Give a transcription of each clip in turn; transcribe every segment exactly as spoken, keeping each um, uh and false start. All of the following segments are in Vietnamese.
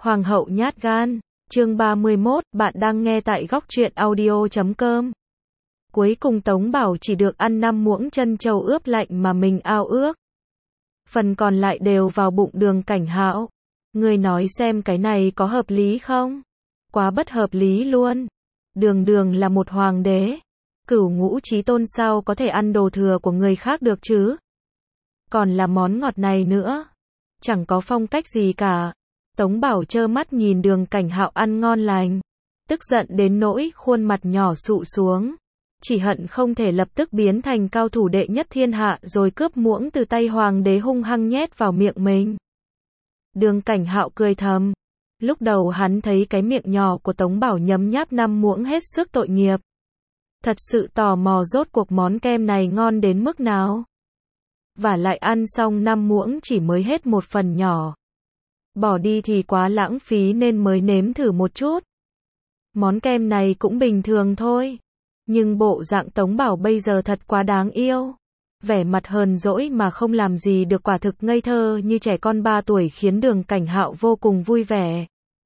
Hoàng hậu nhát gan, chương ba mươi mốt, bạn đang nghe tại góc truyện audio chấm com. Cuối cùng Tống Bảo chỉ được ăn năm muỗng trân châu ướp lạnh mà mình ao ước. Phần còn lại đều vào bụng Đường Cảnh Hạo. Ngươi nói xem cái này có hợp lý không? Quá bất hợp lý luôn. Đường Đường là một hoàng đế. Cửu ngũ chí tôn sao có thể ăn đồ thừa của người khác được chứ? Còn là món ngọt này nữa. Chẳng có phong cách gì cả. Tống Bảo trơ mắt nhìn Đường Cảnh Hạo ăn ngon lành. Tức giận đến nỗi khuôn mặt nhỏ sụ xuống. Chỉ hận không thể lập tức biến thành cao thủ đệ nhất thiên hạ rồi cướp muỗng từ tay hoàng đế hung hăng nhét vào miệng mình. Đường Cảnh Hạo cười thầm. Lúc đầu hắn thấy cái miệng nhỏ của Tống Bảo nhấm nháp năm muỗng hết sức tội nghiệp. Thật sự tò mò rốt cuộc món kem này ngon đến mức nào. Và lại ăn xong năm muỗng chỉ mới hết một phần nhỏ. Bỏ đi thì quá lãng phí nên mới nếm thử một chút. Món kem này cũng bình thường thôi. Nhưng bộ dạng Tống Bảo bây giờ thật quá đáng yêu. Vẻ mặt hờn dỗi mà không làm gì được, quả thực ngây thơ như trẻ con ba tuổi, khiến Đường Cảnh Hạo vô cùng vui vẻ.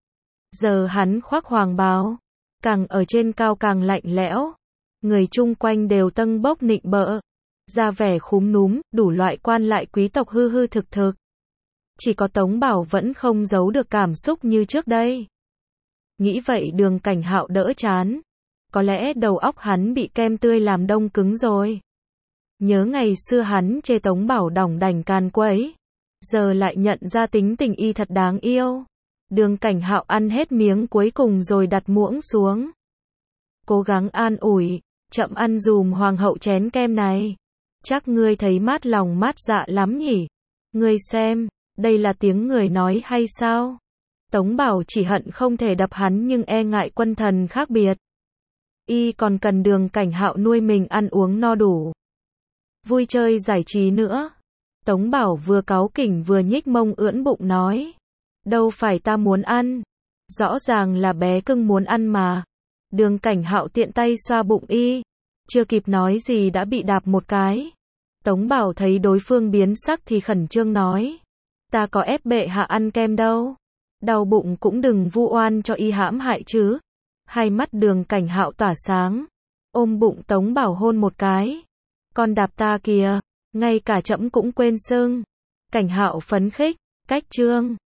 Giờ hắn khoác hoàng bào, càng ở trên cao càng lạnh lẽo. Người chung quanh đều tâng bốc nịnh bợ, ra vẻ khúm núm, đủ loại quan lại quý tộc hư hư thực thực. Chỉ có Tống Bảo vẫn không giấu được cảm xúc như trước đây. Nghĩ vậy Đường Cảnh Hạo đỡ chán. Có lẽ đầu óc hắn bị kem tươi làm đông cứng rồi. Nhớ ngày xưa hắn chê Tống Bảo đỏng đảnh càn quấy. Giờ lại nhận ra tính tình y thật đáng yêu. Đường Cảnh Hạo ăn hết miếng cuối cùng rồi đặt muỗng xuống. Cố gắng an ủi, chậm ăn dùm hoàng hậu chén kem này. Chắc ngươi thấy mát lòng mát dạ lắm nhỉ. Ngươi xem, đây là tiếng người nói hay sao? Tống Bảo chỉ hận không thể đập hắn nhưng e ngại quân thần khác biệt. Y còn cần Đường Cảnh Hạo nuôi mình ăn uống no đủ. Vui chơi giải trí nữa. Tống Bảo vừa cáu kỉnh vừa nhích mông ưỡn bụng nói. Đâu phải ta muốn ăn. Rõ ràng là bé cưng muốn ăn mà. Đường Cảnh Hạo tiện tay xoa bụng y. Chưa kịp nói gì đã bị đạp một cái. Tống Bảo thấy đối phương biến sắc thì khẩn trương nói. Ta có ép bệ hạ ăn kem đâu. Đau bụng cũng đừng vu oan cho y hãm hại chứ. Hai mắt Đường Cảnh Hạo tỏa sáng. Ôm bụng Tống Bảo hôn một cái. Con đạp ta kìa. Ngay cả trẫm cũng quên xưng. Cảnh Hạo phấn khích. Cách chương.